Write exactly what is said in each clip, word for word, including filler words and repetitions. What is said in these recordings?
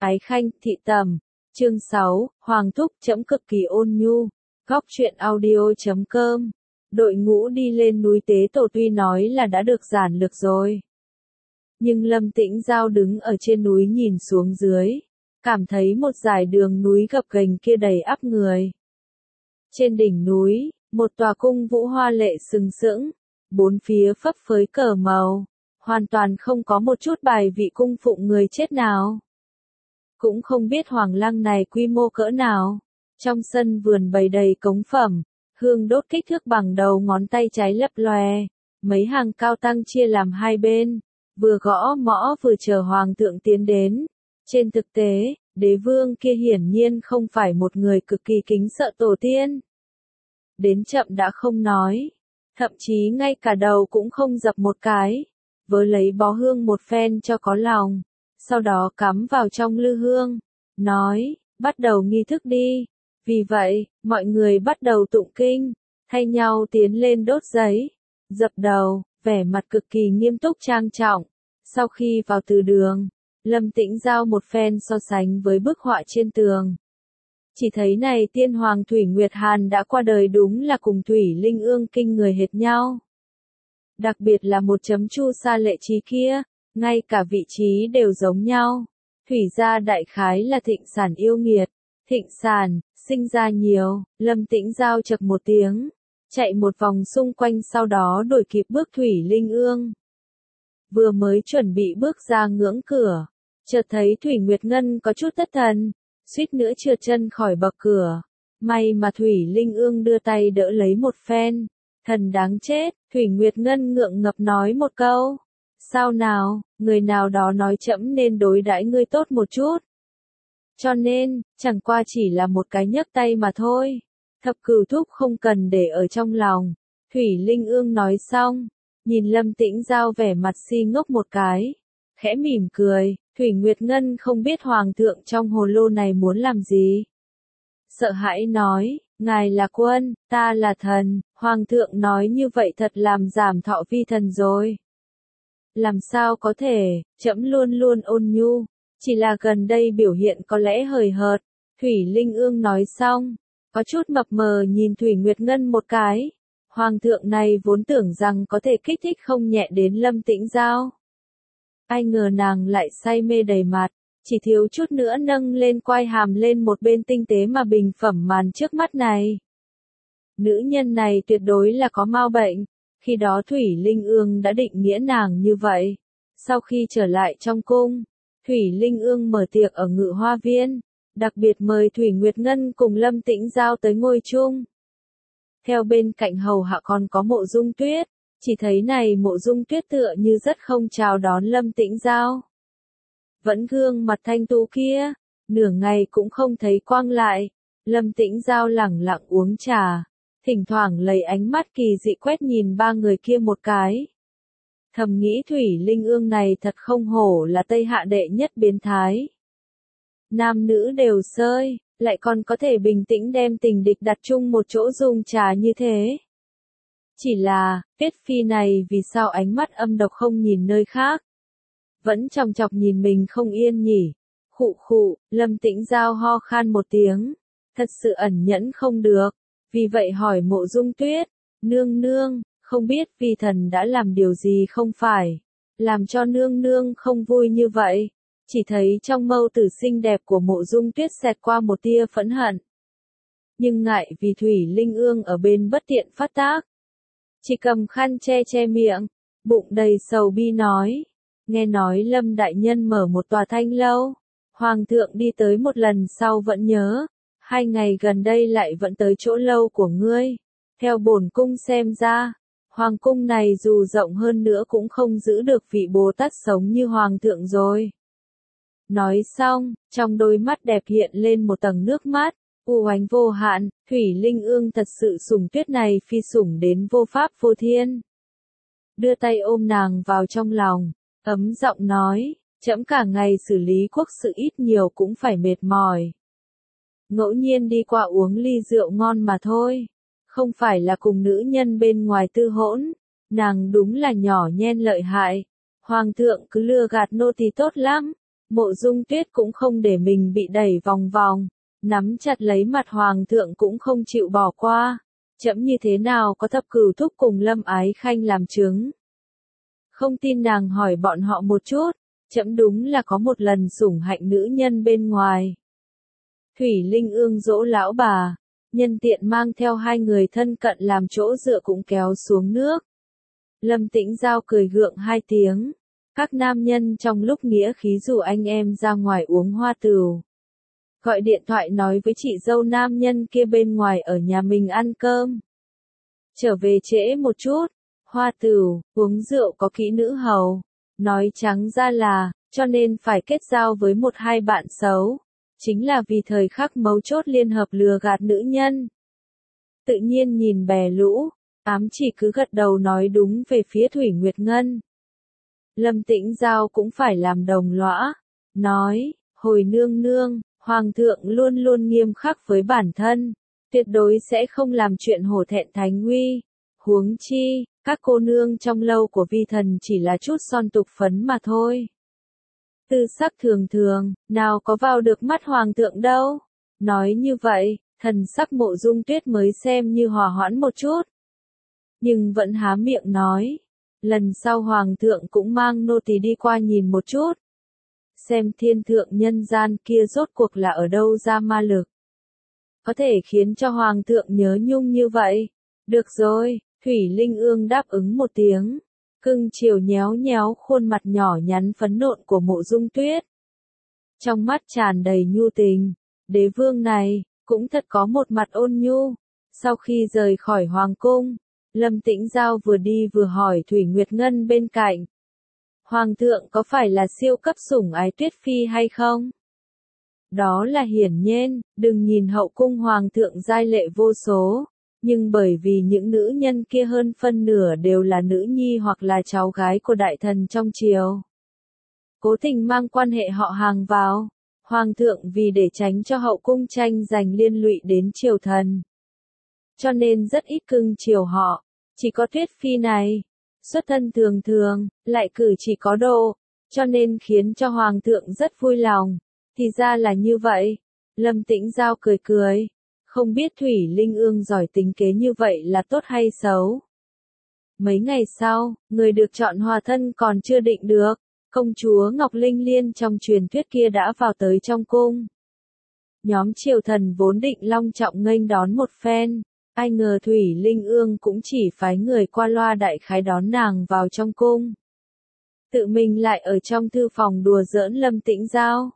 Ái Khanh, Thị Tầm. Chương sáu, Hoàng Thúc chấm cực kỳ ôn nhu. Góc truyện audio chấm com. Đội ngũ đi lên núi Tế Tổ tuy nói là đã được giản lược rồi. Nhưng Lâm Tĩnh Giao đứng ở trên núi nhìn xuống dưới. Cảm thấy một dải đường núi gập ghềnh kia đầy ắp người. Trên đỉnh núi, một tòa cung vũ hoa lệ sừng sững. Bốn phía phấp phới cờ màu. Hoàn toàn không có một chút bài vị cung phụng người chết nào. Cũng không biết hoàng lăng này quy mô cỡ nào. Trong sân vườn bày đầy cống phẩm, hương đốt kích thước bằng đầu ngón tay trái lấp loè. Mấy hàng cao tăng chia làm hai bên, vừa gõ mõ vừa chờ hoàng thượng tiến đến. Trên thực tế, đế vương kia hiển nhiên không phải một người cực kỳ kính sợ tổ tiên. Đến chậm đã không nói, thậm chí ngay cả đầu cũng không dập một cái, vớ lấy bó hương một phen cho có lòng, sau đó cắm vào trong lư hương, nói, bắt đầu nghi thức đi. Vì vậy, mọi người bắt đầu tụng kinh, thay nhau tiến lên đốt giấy, dập đầu, vẻ mặt cực kỳ nghiêm túc trang trọng. Sau khi vào từ đường, Lâm Tĩnh Giao một phen so sánh với bức họa trên tường. Chỉ thấy này tiên hoàng Thủy Nguyệt Hàn đã qua đời đúng là cùng Thủy Linh Ương kinh người hệt nhau. Đặc biệt là một chấm chu sa lệ trí kia, ngay cả vị trí đều giống nhau. Thủy gia đại khái là thịnh sản yêu nghiệt, thịnh sản, sinh ra nhiều. Lâm Tĩnh Giao chậc một tiếng, chạy một vòng xung quanh sau đó đuổi kịp bước Thủy Linh Ương. Vừa mới chuẩn bị bước ra ngưỡng cửa, chợt thấy Thủy Nguyệt Ngân có chút thất thần, suýt nữa trượt chân khỏi bậc cửa. May mà Thủy Linh Ương đưa tay đỡ lấy một phen. Thần đáng chết, Thủy Nguyệt Ngân ngượng ngập nói một câu. Sao nào, người nào đó nói trẫm nên đối đãi ngươi tốt một chút. Cho nên, chẳng qua chỉ là một cái nhấc tay mà thôi. Thập Cửu Thúc không cần để ở trong lòng. Thủy Linh Ương nói xong, nhìn Lâm Tĩnh Giao vẻ mặt si ngốc một cái, khẽ mỉm cười. Thủy Nguyệt Ngân không biết hoàng thượng trong hồ lô này muốn làm gì. Sợ hãi nói, ngài là quân, ta là thần, hoàng thượng nói như vậy thật làm giảm thọ vi thần rồi. Làm sao có thể, trẫm luôn luôn ôn nhu, chỉ là gần đây biểu hiện có lẽ hời hợt. Thủy Linh Ương nói xong, có chút mập mờ nhìn Thủy Nguyệt Ngân một cái. Hoàng thượng này vốn tưởng rằng có thể kích thích không nhẹ đến Lâm Tĩnh Giao. Ai ngờ nàng lại say mê đầy mặt, chỉ thiếu chút nữa nâng lên quai hàm lên một bên tinh tế mà bình phẩm màn trước mắt này. Nữ nhân này tuyệt đối là có mau bệnh, khi đó Thủy Linh Ương đã định nghĩa nàng như vậy. Sau khi trở lại trong cung, Thủy Linh Ương mở tiệc ở Ngự Hoa Viên, đặc biệt mời Thủy Nguyệt Ngân cùng Lâm Tĩnh Giao tới ngồi chung. Theo bên cạnh hầu hạ còn có Mộ Dung Tuyết. Chỉ thấy này Mộ Dung Tuyết tựa như rất không chào đón Lâm Tĩnh Giao. Vẫn gương mặt thanh tú kia, nửa ngày cũng không thấy quang lại. Lâm Tĩnh Giao lẳng lặng uống trà, thỉnh thoảng lấy ánh mắt kỳ dị quét nhìn ba người kia một cái. Thầm nghĩ Thủy Linh Ương này thật không hổ là Tây Hạ đệ nhất biến thái. Nam nữ đều sơi, lại còn có thể bình tĩnh đem tình địch đặt chung một chỗ dùng trà như thế. Chỉ là, Tuyết Phi này vì sao ánh mắt âm độc không nhìn nơi khác? Vẫn chòng chọc nhìn mình không yên nhỉ? Khụ khụ, Lâm Tĩnh Giao ho khan một tiếng. Thật sự ẩn nhẫn không được. Vì vậy hỏi Mộ Dung Tuyết, nương nương, không biết vi thần đã làm điều gì không phải? Làm cho nương nương không vui như vậy. Chỉ thấy trong mâu tử xinh đẹp của Mộ Dung Tuyết xẹt qua một tia phẫn hận. Nhưng ngại vì Thủy Linh Ương ở bên bất tiện phát tác. Chỉ cầm khăn che che miệng, bụng đầy sầu bi nói. Nghe nói Lâm đại nhân mở một tòa thanh lâu. Hoàng thượng đi tới một lần sau vẫn nhớ. Hai ngày gần đây lại vẫn tới chỗ lâu của ngươi. Theo bổn cung xem ra, hoàng cung này dù rộng hơn nữa cũng không giữ được vị Bồ Tát sống như hoàng thượng rồi. Nói xong, trong đôi mắt đẹp hiện lên một tầng nước mắt. U oánh vô hạn, Thủy Linh Ương thật sự sủng Tuyết này phi sủng đến vô pháp vô thiên. Đưa tay ôm nàng vào trong lòng, ấm giọng nói, trẫm cả ngày xử lý quốc sự ít nhiều cũng phải mệt mỏi. Ngẫu nhiên đi qua uống ly rượu ngon mà thôi, không phải là cùng nữ nhân bên ngoài tư hỗn, nàng đúng là nhỏ nhen lợi hại. Hoàng thượng cứ lừa gạt nô tỳ tốt lắm, Mộ Dung Tuyết cũng không để mình bị đẩy vòng vòng, nắm chặt lấy mặt hoàng thượng cũng không chịu bỏ qua. Trẫm như thế nào có thập cửu thúc cùng Lâm Ái Khanh làm chứng. Không tin nàng hỏi bọn họ một chút, trẫm đúng là có một lần sủng hạnh nữ nhân bên ngoài. Thủy Linh Ương dỗ lão bà, nhân tiện mang theo hai người thân cận làm chỗ dựa cũng kéo xuống nước. Lâm Tĩnh Giao cười gượng hai tiếng. Các nam nhân trong lúc nghĩa khí rủ anh em ra ngoài uống hoa tửu. Gọi điện thoại nói với chị dâu nam nhân kia bên ngoài ở nhà mình ăn cơm. Trở về trễ một chút, hoa tửu, uống rượu có kỹ nữ hầu. Nói trắng ra là, cho nên phải kết giao với một hai bạn xấu. Chính là vì thời khắc mấu chốt liên hợp lừa gạt nữ nhân. Tự nhiên nhìn bè lũ, ám chỉ cứ gật đầu nói đúng về phía Thủy Nguyệt Ngân. Lâm Tĩnh Giao cũng phải làm đồng lõa, nói, hồi nương nương, hoàng thượng luôn luôn nghiêm khắc với bản thân, tuyệt đối sẽ không làm chuyện hổ thẹn thánh uy. Huống chi, các cô nương trong lâu của vi thần chỉ là chút son tục phấn mà thôi. Tư sắc thường thường, nào có vào được mắt hoàng thượng đâu. Nói như vậy, thần sắc Mộ Dung Tuyết mới xem như hòa hoãn một chút. Nhưng vẫn há miệng nói. Lần sau hoàng thượng cũng mang nô tỳ đi qua nhìn một chút. Xem thiên thượng nhân gian kia rốt cuộc là ở đâu ra ma lực. Có thể khiến cho hoàng thượng nhớ nhung như vậy. Được rồi, Thủy Linh Ương đáp ứng một tiếng. Cưng chiều nhéo nhéo khuôn mặt nhỏ nhắn phấn nộn của Mộ Dung Tuyết. Trong mắt tràn đầy nhu tình. Đế vương này, cũng thật có một mặt ôn nhu. Sau khi rời khỏi hoàng cung, Lâm Tĩnh Giao vừa đi vừa hỏi Thủy Nguyệt Ngân bên cạnh. Hoàng thượng có phải là siêu cấp sủng ái Tuyết Phi hay không? Đó là hiển nhiên, đừng nhìn hậu cung hoàng thượng giai lệ vô số, nhưng bởi vì những nữ nhân kia hơn phân nửa đều là nữ nhi hoặc là cháu gái của đại thần trong triều. Cố tình mang quan hệ họ hàng vào, hoàng thượng vì để tránh cho hậu cung tranh giành liên lụy đến triều thần. Cho nên rất ít cưng chiều họ, chỉ có Tuyết Phi này, xuất thân thường thường, lại cử chỉ có độ, cho nên khiến cho hoàng thượng rất vui lòng. Thì ra là như vậy. Lâm Tĩnh Giao cười cười, không biết Thủy Linh Ương giỏi tính kế như vậy là tốt hay xấu. Mấy ngày sau, người được chọn hòa thân còn chưa định được, công chúa Ngọc Linh Liên trong truyền thuyết kia đã vào tới trong cung. Nhóm triều thần vốn định long trọng nghênh đón một phen. Ai ngờ Thủy Linh Ương cũng chỉ phái người qua loa đại khái đón nàng vào trong cung. Tự mình lại ở trong thư phòng đùa giỡn Lâm Tĩnh Giao.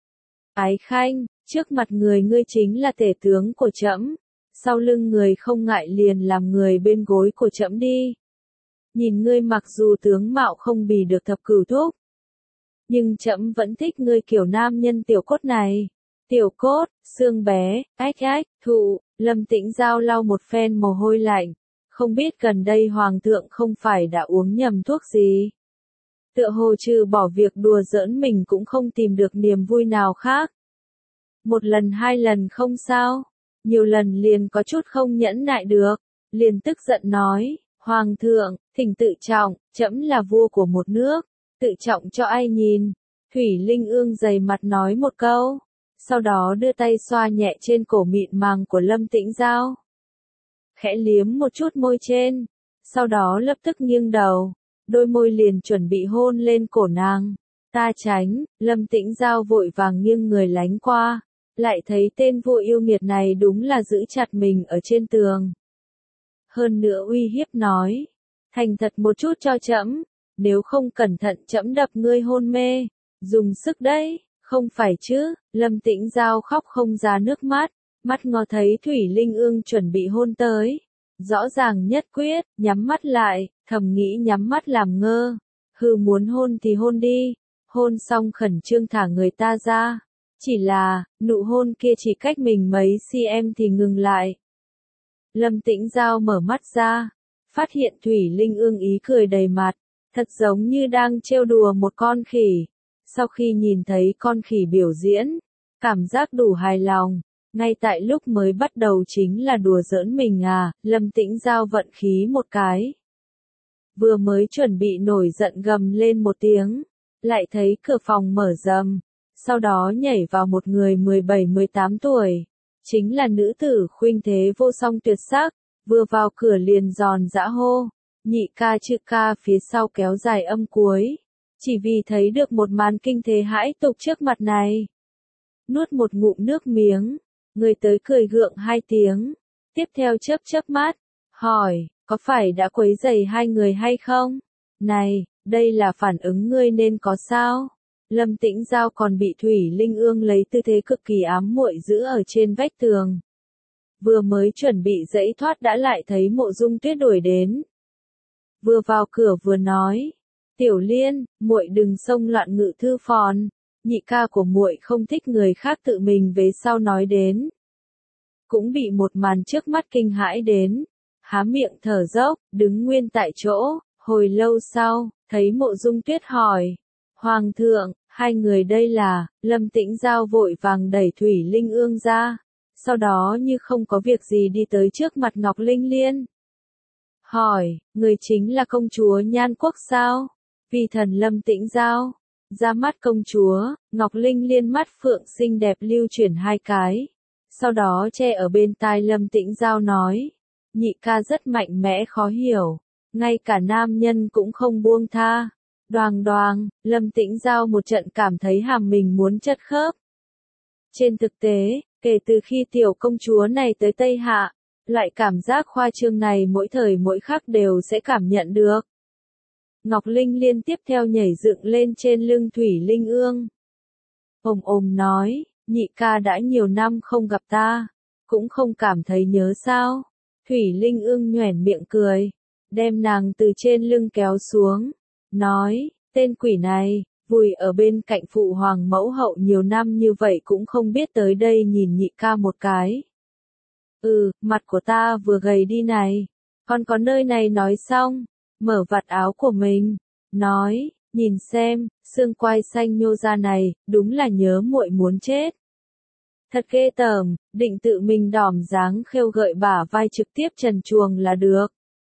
Ái Khanh, trước mặt người ngươi chính là tể tướng của trẫm, sau lưng người không ngại liền làm người bên gối của trẫm đi. Nhìn ngươi mặc dù tướng mạo không bì được thập cửu thúc, nhưng trẫm vẫn thích ngươi kiểu nam nhân tiểu cốt này. Tiểu cốt, xương bé, ách ách, thụ, Lâm Tĩnh Giao lau một phen mồ hôi lạnh. Không biết gần đây hoàng thượng không phải đã uống nhầm thuốc gì. Tựa hồ trừ bỏ việc đùa giỡn mình cũng không tìm được niềm vui nào khác. Một lần hai lần không sao, nhiều lần liền có chút không nhẫn nại được, liền tức giận nói, hoàng thượng, thỉnh tự trọng, trẫm là vua của một nước, tự trọng cho ai nhìn. Thủy Linh Ương dày mặt nói một câu. Sau đó đưa tay xoa nhẹ trên cổ mịn màng của Lâm Tĩnh Giao. Khẽ liếm một chút môi trên, sau đó lập tức nghiêng đầu, đôi môi liền chuẩn bị hôn lên cổ nàng. Ta tránh, Lâm Tĩnh Giao vội vàng nghiêng người lánh qua, lại thấy tên vua yêu nghiệt này đúng là giữ chặt mình ở trên tường. Hơn nữa uy hiếp nói, thành thật một chút cho trẫm, nếu không cẩn thận trẫm đập ngươi hôn mê, dùng sức đấy. Không phải chứ, Lâm Tĩnh Giao khóc không ra nước mắt, mắt ngó thấy Thủy Linh Ương chuẩn bị hôn tới. Rõ ràng nhất quyết, nhắm mắt lại, thầm nghĩ nhắm mắt làm ngơ. Hừ muốn hôn thì hôn đi, hôn xong khẩn trương thả người ta ra. Chỉ là, nụ hôn kia chỉ cách mình mấy cm thì ngừng lại. Lâm Tĩnh Giao mở mắt ra, phát hiện Thủy Linh Ương ý cười đầy mặt, thật giống như đang trêu đùa một con khỉ. Sau khi nhìn thấy con khỉ biểu diễn, cảm giác đủ hài lòng, ngay tại lúc mới bắt đầu chính là đùa giỡn mình à, Lâm Tĩnh Giao vận khí một cái. Vừa mới chuẩn bị nổi giận gầm lên một tiếng, lại thấy cửa phòng mở rầm, sau đó nhảy vào một người mười bảy mười tám tuổi, chính là nữ tử khuynh thế vô song tuyệt sắc, vừa vào cửa liền giòn giã hô, nhị ca chư ca phía sau kéo dài âm cuối, chỉ vì thấy được một màn kinh thế hãi tục trước mặt này. Nuốt một ngụm nước miếng, người tới cười gượng hai tiếng, tiếp theo chớp chớp mắt, hỏi, có phải đã quấy rầy hai người hay không? Này, đây là phản ứng ngươi nên có sao? Lâm Tĩnh Giao còn bị Thủy Linh Ương lấy tư thế cực kỳ ám muội giữ ở trên vách tường. Vừa mới chuẩn bị giãy thoát đã lại thấy Mộ Dung Tuyết đuổi đến. Vừa vào cửa vừa nói, Tiểu Liên, muội đừng xông loạn ngự thư phòng, nhị ca của muội không thích người khác tự mình về sau nói đến. Cũng bị một màn trước mắt kinh hãi đến, há miệng thở dốc, đứng nguyên tại chỗ, hồi lâu sau, thấy Mộ Dung Tuyết hỏi, Hoàng thượng, hai người đây là, Lâm Tĩnh Giao vội vàng đẩy Thủy Linh Ương ra, sau đó như không có việc gì đi tới trước mặt Ngọc Linh Liên. Hỏi, người chính là công chúa Nhan Quốc sao? Vì thần Lâm Tĩnh Giao. Ra mắt công chúa, Ngọc Linh Liên mắt phượng xinh đẹp lưu chuyển hai cái. Sau đó che ở bên tai Lâm Tĩnh Giao nói, nhị ca rất mạnh mẽ khó hiểu, ngay cả nam nhân cũng không buông tha. Đoàng đoàng, Lâm Tĩnh Giao một trận cảm thấy hàm mình muốn chật khớp. Trên thực tế, kể từ khi tiểu công chúa này tới Tây Hạ, loại cảm giác khoa trương này mỗi thời mỗi khắc đều sẽ cảm nhận được. Ngọc Linh Liên tiếp theo nhảy dựng lên trên lưng Thủy Linh Ương. Ồm ồm nói, nhị ca đã nhiều năm không gặp ta, cũng không cảm thấy nhớ sao. Thủy Linh Ương nhoẻn miệng cười, đem nàng từ trên lưng kéo xuống, nói, tên quỷ này, vùi ở bên cạnh phụ hoàng mẫu hậu nhiều năm như vậy cũng không biết tới đây nhìn nhị ca một cái. Ừ, mặt của ta vừa gầy đi này, còn có nơi này nói xong, mở vạt áo của mình, nói, nhìn xem, xương quai xanh nhô ra này, đúng là nhớ muội muốn chết. Thật ghê tởm, định tự mình đỏm dáng khêu gợi bả vai trực tiếp trần truồng là được.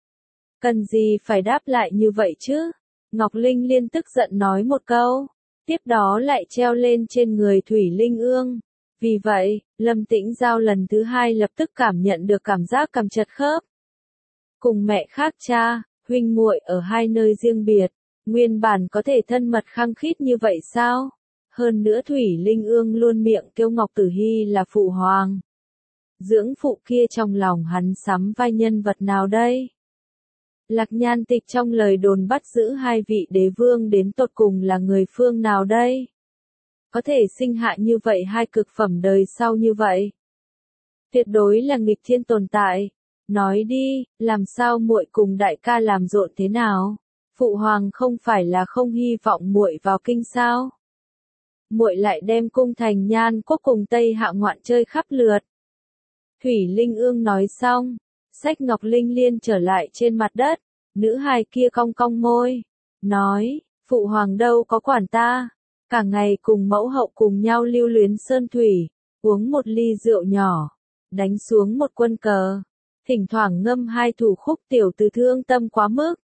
Cần gì phải đáp lại như vậy chứ? Ngọc Linh Liên tức giận nói một câu, tiếp đó lại treo lên trên người Thủy Linh Ương. Vì vậy, Lâm Tĩnh Giao lần thứ hai lập tức cảm nhận được cảm giác cầm chật khớp. Cùng mẹ khác cha, huynh muội ở hai nơi riêng biệt, nguyên bản có thể thân mật khăng khít như vậy sao? Hơn nữa Thủy Linh Ương luôn miệng kêu Ngọc Tử Hy là phụ hoàng. Dưỡng phụ kia trong lòng hắn sắm vai nhân vật nào đây? Lạc Nhan Tịch trong lời đồn bắt giữ hai vị đế vương đến tột cùng là người phương nào đây? Có thể sinh hạ như vậy hai cực phẩm đời sau như vậy? Tuyệt đối là nghịch thiên tồn tại. Nói đi, làm sao muội cùng đại ca làm rộn thế nào? Phụ hoàng không phải là không hy vọng muội vào kinh sao? Muội lại đem cung thành Nhan Quốc cùng Tây Hạ ngoạn chơi khắp lượt. Thủy Linh Ương nói xong, xách Ngọc Linh Liên trở lại trên mặt đất, nữ hài kia cong cong môi, nói, phụ hoàng đâu có quản ta, cả ngày cùng mẫu hậu cùng nhau lưu luyến sơn thủy, uống một ly rượu nhỏ, đánh xuống một quân cờ, thỉnh thoảng ngâm hai thủ khúc tiểu từ thương tâm quá mức.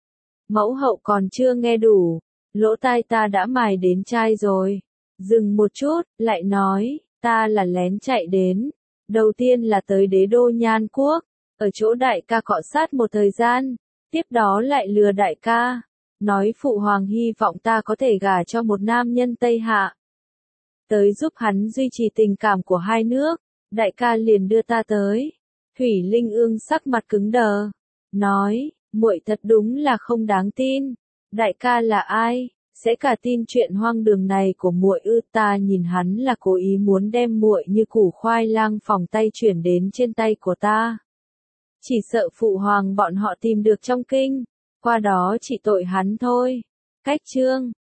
Mẫu hậu còn chưa nghe đủ, lỗ tai ta đã mài đến chai rồi. Dừng một chút, lại nói, ta là lén chạy đến. Đầu tiên là tới đế đô Nhan Quốc, ở chỗ đại ca cọ sát một thời gian, tiếp đó lại lừa đại ca, nói phụ hoàng hy vọng ta có thể gả cho một nam nhân Tây Hạ. Tới giúp hắn duy trì tình cảm của hai nước, đại ca liền đưa ta tới. Thủy Linh Ương sắc mặt cứng đờ, nói, muội thật đúng là không đáng tin. Đại ca là ai? Sẽ cả tin chuyện hoang đường này của muội ư? Ta nhìn hắn là cố ý muốn đem muội như củ khoai lang phòng tay chuyển đến trên tay của ta. Chỉ sợ phụ hoàng bọn họ tìm được trong kinh, qua đó chỉ tội hắn thôi. Cách chương